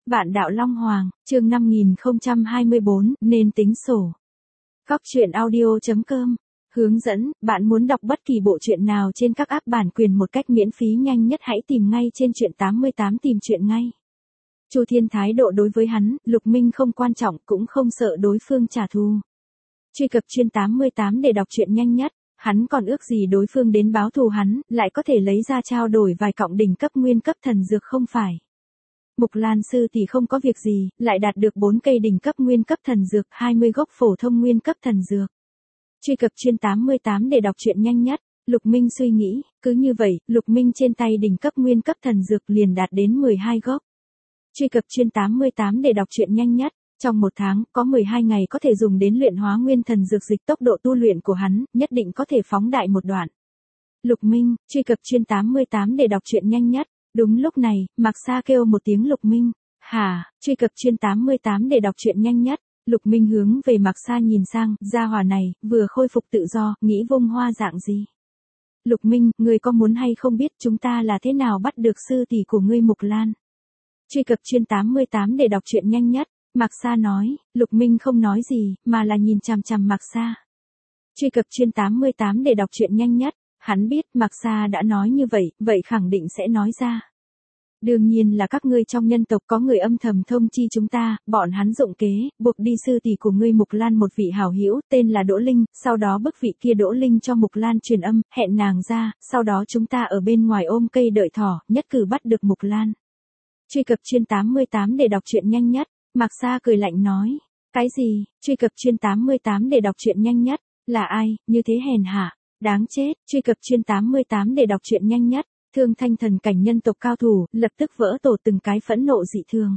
Vạn đạo Long Hoàng, chương 5024, nên tính sổ. Góc truyện audio.com. Hướng dẫn, bạn muốn đọc bất kỳ bộ truyện nào trên các app bản quyền một cách miễn phí nhanh nhất hãy tìm ngay trên truyện 88 tìm truyện ngay. Chu Thiên thái độ đối với hắn, Lục Minh không quan trọng cũng không sợ đối phương trả thù. Truy cập chuyên 88 để đọc truyện nhanh nhất, hắn còn ước gì đối phương đến báo thù hắn, lại có thể lấy ra trao đổi vài cọng đỉnh cấp nguyên cấp thần dược không phải. Mục Lan sư thì không có việc gì, lại đạt được 4 cây đỉnh cấp nguyên cấp thần dược, 20 gốc phổ thông nguyên cấp thần dược. Truy cập chuyên 88 để đọc truyện nhanh nhất, Lục Minh suy nghĩ, cứ như vậy, Lục Minh trên tay đỉnh cấp nguyên cấp thần dược liền đạt đến 12 gốc. Truy cập chuyên 88 để đọc truyện nhanh nhất, trong một tháng, có 12 ngày có thể dùng đến luyện hóa nguyên thần dược dịch tốc độ tu luyện của hắn, nhất định có thể phóng đại một đoạn. Lục Minh, truy cập chuyên 88 để đọc truyện nhanh nhất. Đúng lúc này, Mạc Sa kêu một tiếng Lục Minh. Hả, truy cập chuyên 88 để đọc truyện nhanh nhất. Lục Minh hướng về Mạc Sa nhìn sang, gia hỏa này, vừa khôi phục tự do, nghĩ vung hoa dạng gì. Lục Minh, ngươi có muốn hay không biết chúng ta là thế nào bắt được sư tỷ của ngươi Mục Lan? Truy cập chuyên 88 để đọc truyện nhanh nhất. Mạc Sa nói, Lục Minh không nói gì, mà là nhìn chằm chằm Mạc Sa. Truy cập chuyên 88 để đọc truyện nhanh nhất. Hắn biết Mạc Sa đã nói như vậy, vậy khẳng định sẽ nói ra. Đương nhiên là các ngươi trong nhân tộc có người âm thầm thông chi chúng ta, bọn hắn dụng kế, buộc đi sư tỷ của ngươi Mục Lan một vị hảo hữu, tên là Đỗ Linh, sau đó bức vị kia Đỗ Linh cho Mục Lan truyền âm, hẹn nàng ra, sau đó chúng ta ở bên ngoài ôm cây đợi thỏ, nhất cử bắt được Mục Lan. Truy cập chuyên 88 để đọc truyện nhanh nhất, Mạc Sa cười lạnh nói. Cái gì, truy cập chuyên 88 để đọc truyện nhanh nhất, là ai, như thế hèn hạ. Đáng chết, truy cập chuyên 88 để đọc truyện nhanh nhất, Thương Thanh thần cảnh nhân tộc cao thủ, lập tức vỡ tổ từng cái phẫn nộ dị thường.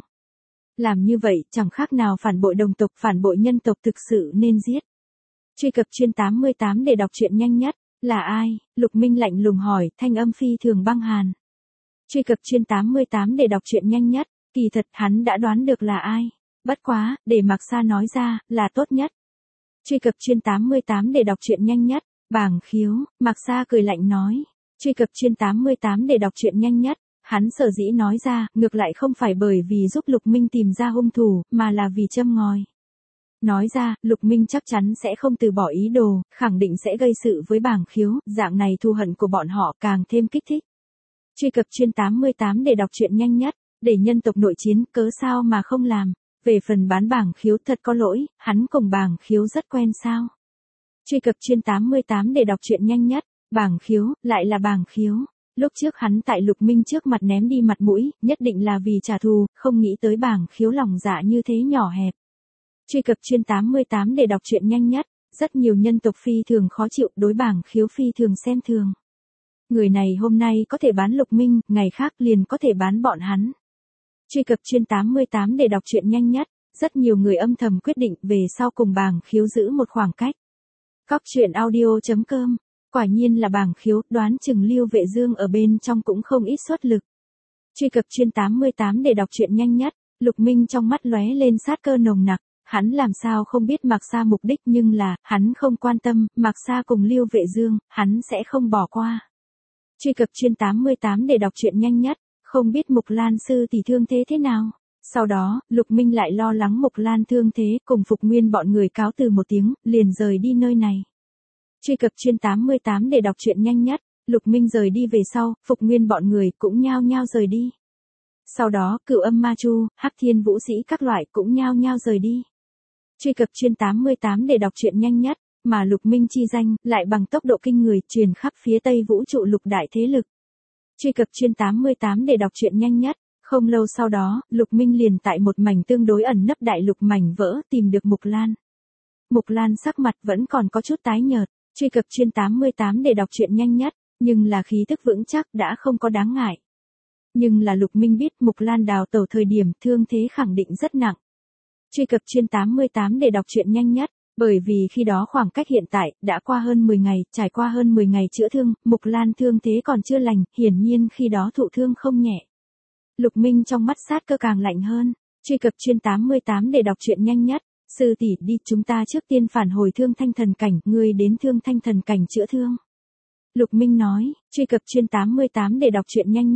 Làm như vậy, chẳng khác nào phản bội đồng tộc, phản bội nhân tộc thực sự nên giết. Truy cập chuyên 88 để đọc truyện nhanh nhất, là ai? Lục Minh lạnh lùng hỏi, thanh âm phi thường băng hàn. Truy cập chuyên 88 để đọc truyện nhanh nhất, kỳ thật hắn đã đoán được là ai. Bất quá, để Mạc Sa nói ra, là tốt nhất. Truy cập chuyên 88 để đọc truyện nhanh nhất. Bàng Khiếu, Mạc Sa cười lạnh nói. Truy cập chuyên 88 để đọc truyện nhanh nhất. Hắn sở dĩ nói ra, ngược lại không phải bởi vì giúp Lục Minh tìm ra hung thủ, mà là vì châm ngòi. Nói ra, Lục Minh chắc chắn sẽ không từ bỏ ý đồ, khẳng định sẽ gây sự với Bàng Khiếu, dạng này thù hận của bọn họ càng thêm kích thích. Truy cập chuyên 88 để đọc truyện nhanh nhất, để nhân tộc nội chiến, cớ sao mà không làm. Về phần bán Bàng Khiếu thật có lỗi, hắn cùng Bàng Khiếu rất quen sao. Truy cập chuyên 88 để đọc truyện nhanh nhất, Bàng Khiếu, lại là Bàng Khiếu. Lúc trước hắn tại Lục Minh trước mặt ném đi mặt mũi, nhất định là vì trả thù, không nghĩ tới Bàng Khiếu lòng dạ như thế nhỏ hẹp. Truy cập chuyên 88 để đọc truyện nhanh nhất, rất nhiều nhân tộc phi thường khó chịu, đối Bàng Khiếu phi thường xem thường. Người này hôm nay có thể bán Lục Minh, ngày khác liền có thể bán bọn hắn. Truy cập chuyên 88 để đọc truyện nhanh nhất, rất nhiều người âm thầm quyết định về sau cùng Bàng Khiếu giữ một khoảng cách. Góc truyện audio.com, quả nhiên là Bàng Khiếu, đoán chừng Lưu Vệ Dương ở bên trong cũng không ít xuất lực. Truy cập chuyên 88 để đọc truyện nhanh nhất, Lục Minh trong mắt lóe lên sát cơ nồng nặc, hắn làm sao không biết Mạc Sa mục đích nhưng là, hắn không quan tâm, Mạc Sa cùng Lưu Vệ Dương, hắn sẽ không bỏ qua. Truy cập chuyên 88 để đọc truyện nhanh nhất, không biết Mục Lan sư tỷ thương thế thế nào. Sau đó, Lục Minh lại lo lắng Mục Lan thương thế, cùng Phục Nguyên bọn người cáo từ một tiếng, liền rời đi nơi này. Truy cập chuyên 88 để đọc truyện nhanh nhất, Lục Minh rời đi về sau, Phục Nguyên bọn người cũng nhao nhao rời đi. Sau đó, Cửu Âm Ma Chu, Hắc Thiên Vũ Sĩ các loại cũng nhao nhao rời đi. Truy cập chuyên 88 để đọc truyện nhanh nhất, mà Lục Minh chi danh, lại bằng tốc độ kinh người, truyền khắp phía Tây vũ trụ lục đại thế lực. Truy cập chuyên 88 để đọc truyện nhanh nhất. Không lâu sau đó, Lục Minh liền tại một mảnh tương đối ẩn nấp đại lục mảnh vỡ tìm được Mục Lan. Mục Lan sắc mặt vẫn còn có chút tái nhợt, truy cập chuyên 88 để đọc truyện nhanh nhất, nhưng là khí thức vững chắc đã không có đáng ngại. Nhưng là Lục Minh biết Mục Lan đào tẩu thời điểm thương thế khẳng định rất nặng. Truy cập chuyên 88 để đọc truyện nhanh nhất, bởi vì khi đó khoảng cách hiện tại đã qua hơn 10 ngày, trải qua hơn 10 ngày chữa thương, Mục Lan thương thế còn chưa lành, hiển nhiên khi đó thụ thương không nhẹ. Lục Minh trong mắt sát cơ càng lạnh hơn, truy cập chuyên 88 để đọc truyện nhanh nhất, sư tỷ đi chúng ta trước tiên phản hồi Thương Thanh thần cảnh, ngươi đến Thương Thanh thần cảnh chữa thương. Lục Minh nói, truy cập chuyên 88 để đọc truyện nhanh nhất,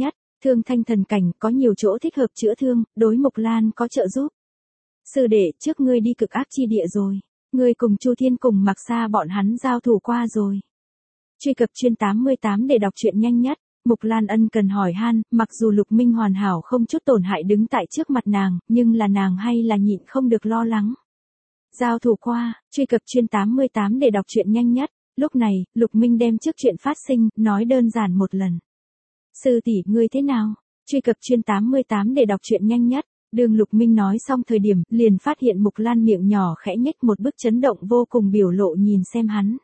Thương thanh thần cảnh có nhiều chỗ thích hợp chữa thương, đối Mục Lan có trợ giúp. Sư đệ, trước ngươi đi cực ác chi địa rồi. Ngươi cùng Chu Thiên cùng Mạc Sa bọn hắn giao thủ qua rồi. Truy cập chuyên 88 để đọc truyện nhanh nhất. Mục Lan ân cần hỏi han, mặc dù Lục Minh hoàn hảo không chút tổn hại đứng tại trước mặt nàng, nhưng là nàng hay là nhịn không được lo lắng. Giao thủ qua, truy cập chuyên 88 để đọc truyện nhanh nhất. Lúc này, Lục Minh đem trước chuyện phát sinh, nói đơn giản một lần. Sư tỷ, ngươi thế nào? Truy cập chuyên 88 để đọc truyện nhanh nhất. Đường Lục Minh nói xong thời điểm, liền phát hiện Mục Lan miệng nhỏ khẽ nhếch một bức chấn động vô cùng biểu lộ nhìn xem hắn.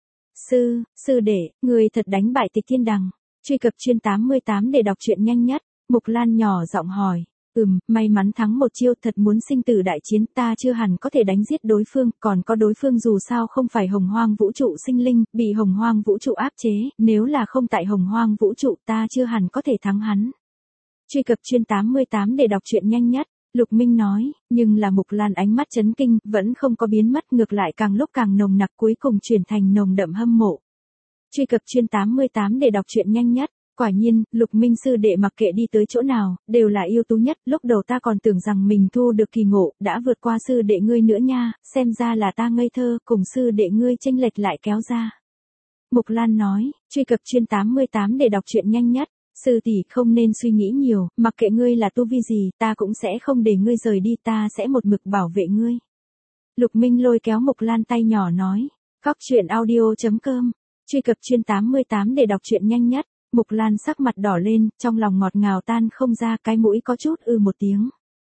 Sư đệ, ngươi thật đánh bại Tịch Thiên Đằng. Truy cập chuyên 88 để đọc truyện nhanh nhất. Mục Lan nhỏ giọng hỏi. May mắn thắng một chiêu, thật muốn sinh tử đại chiến, ta chưa hẳn có thể đánh giết đối phương, còn có đối phương dù sao không phải Hồng Hoang vũ trụ sinh linh, bị Hồng Hoang vũ trụ áp chế, nếu là không tại Hồng Hoang vũ trụ ta chưa hẳn có thể thắng hắn. Truy cập chuyên 88 để đọc truyện nhanh nhất. Lục Minh nói, nhưng là Mục Lan ánh mắt chấn kinh, vẫn không có biến mất, ngược lại càng lúc càng nồng nặc, cuối cùng chuyển thành nồng đậm hâm mộ. Truy cập chuyên 88 để đọc truyện nhanh nhất. Quả nhiên, Lục Minh sư đệ mặc kệ đi tới chỗ nào, đều là ưu tú nhất, lúc đầu ta còn tưởng rằng mình thu được kỳ ngộ, đã vượt qua sư đệ ngươi nữa nha, xem ra là ta ngây thơ, cùng sư đệ ngươi chênh lệch lại kéo ra. Mục Lan nói, truy cập chuyên 88 để đọc truyện nhanh nhất. Sư tỷ không nên suy nghĩ nhiều, mặc kệ ngươi là tu vi gì, ta cũng sẽ không để ngươi rời đi, ta sẽ một mực bảo vệ ngươi. Lục Minh lôi kéo Mục Lan tay nhỏ nói, Cóc truyện audio.com, truy cập chuyên 88 để đọc truyện nhanh nhất. Mục Lan sắc mặt đỏ lên, trong lòng ngọt ngào tan không ra, cái mũi có chút một tiếng.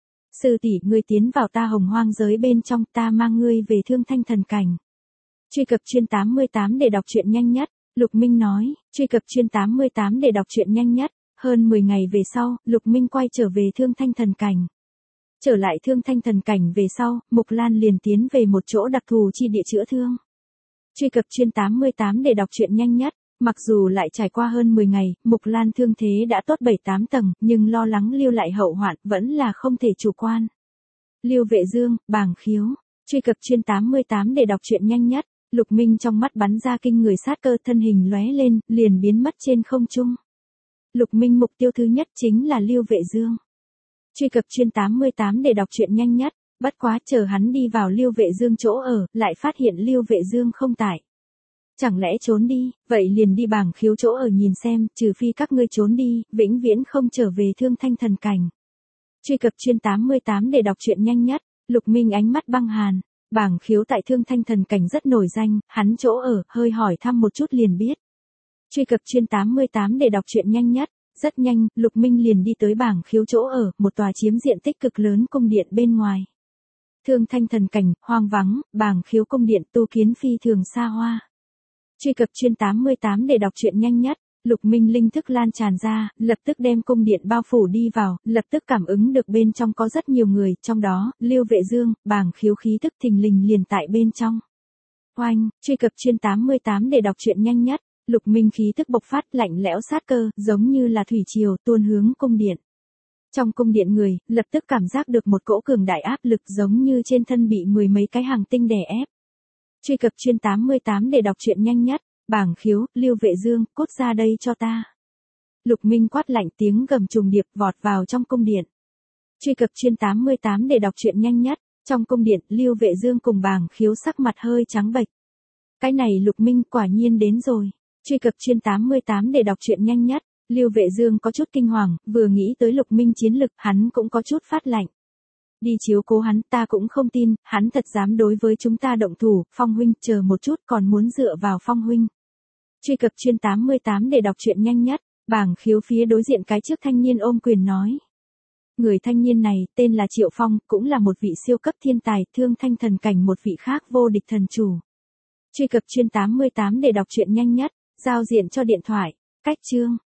Sư tỷ, ngươi tiến vào ta Hồng Hoang giới bên trong, ta mang ngươi về Thương Thanh thần cảnh. Truy cập chuyên 88 để đọc truyện nhanh nhất. Lục Minh nói, truy cập chuyên 88 để đọc truyện nhanh nhất. Hơn 10 ngày về sau, Lục Minh quay trở về Thương Thanh thần cảnh. Trở lại Thương Thanh thần cảnh về sau, Mục Lan liền tiến về một chỗ đặc thù chi địa chữa thương. Truy cập chuyên 88 để đọc truyện nhanh nhất. Mặc dù lại trải qua hơn 10 ngày, Mục Lan thương thế đã tốt 7-8 tầng, nhưng lo lắng lưu lại hậu hoạn, vẫn là không thể chủ quan. Lưu Vệ Dương, Bàng Khiếu. Truy cập chuyên 88 để đọc truyện nhanh nhất. Lục Minh trong mắt bắn ra kinh người sát cơ, thân hình lóe lên, liền biến mất trên không trung. Lục Minh mục tiêu thứ nhất chính là Lưu Vệ Dương. Truy cập chuyên 88 để đọc truyện nhanh nhất. Bất quá chờ hắn đi vào Lưu Vệ Dương chỗ ở, lại phát hiện Lưu Vệ Dương không tại. Chẳng lẽ trốn đi, vậy liền đi Bàng Khiếu chỗ ở nhìn xem, trừ phi các ngươi trốn đi, vĩnh viễn không trở về Thương Thanh thần cảnh. Truy cập chuyên 88 để đọc truyện nhanh nhất. Lục Minh ánh mắt băng hàn. Bàng Khiếu tại Thương Thanh thần cảnh rất nổi danh, hắn chỗ ở, hơi hỏi thăm một chút liền biết. Truy cập chuyên 88 để đọc truyện nhanh nhất. Rất nhanh, Lục Minh liền đi tới Bàng Khiếu chỗ ở, một tòa chiếm diện tích cực lớn cung điện bên ngoài. Thương Thanh thần cảnh, hoang vắng, Bàng Khiếu cung điện tu kiến phi thường xa hoa. Truy cập chuyên 88 để đọc truyện nhanh nhất. Lục Minh linh thức lan tràn ra, lập tức đem cung điện bao phủ đi vào, lập tức cảm ứng được bên trong có rất nhiều người, trong đó, Lưu Vệ Dương, Bàng Khiếu khí tức thình lình liền tại bên trong. Oanh, truy cập chuyên 88 để đọc truyện nhanh nhất. Lục Minh khí tức bộc phát lạnh lẽo sát cơ, giống như là thủy triều tuôn hướng cung điện. Trong cung điện người, lập tức cảm giác được một cỗ cường đại áp lực giống như trên thân bị mười mấy cái hàng tinh đè ép. Truy cập chuyên 88 để đọc truyện nhanh nhất. Bàng Khiếu, Lưu Vệ Dương, cút ra đây cho ta. Lục Minh quát lạnh, tiếng gầm trùng điệp vọt vào trong cung điện. Truy cập chuyên 88 để đọc truyện nhanh nhất. Trong cung điện, Lưu Vệ Dương cùng Bàng Khiếu sắc mặt hơi trắng bệch. Cái này Lục Minh quả nhiên đến rồi. Truy cập chuyên 88 để đọc truyện nhanh nhất. Lưu Vệ Dương có chút kinh hoàng, vừa nghĩ tới Lục Minh chiến lực, hắn cũng có chút phát lạnh. Đi chiếu cố hắn, ta cũng không tin, hắn thật dám đối với chúng ta động thủ, Phong huynh, chờ một chút, còn muốn dựa vào Phong huynh. Truy cập chuyên 88 để đọc truyện nhanh nhất. Bàng Khiếu phía đối diện cái trước thanh niên ôm quyền nói. Người thanh niên này, tên là Triệu Phong, cũng là một vị siêu cấp thiên tài, Thương Thanh thần cảnh một vị khác vô địch thần chủ. Truy cập chuyên 88 để đọc truyện nhanh nhất. Giao diện cho điện thoại. Cách chương.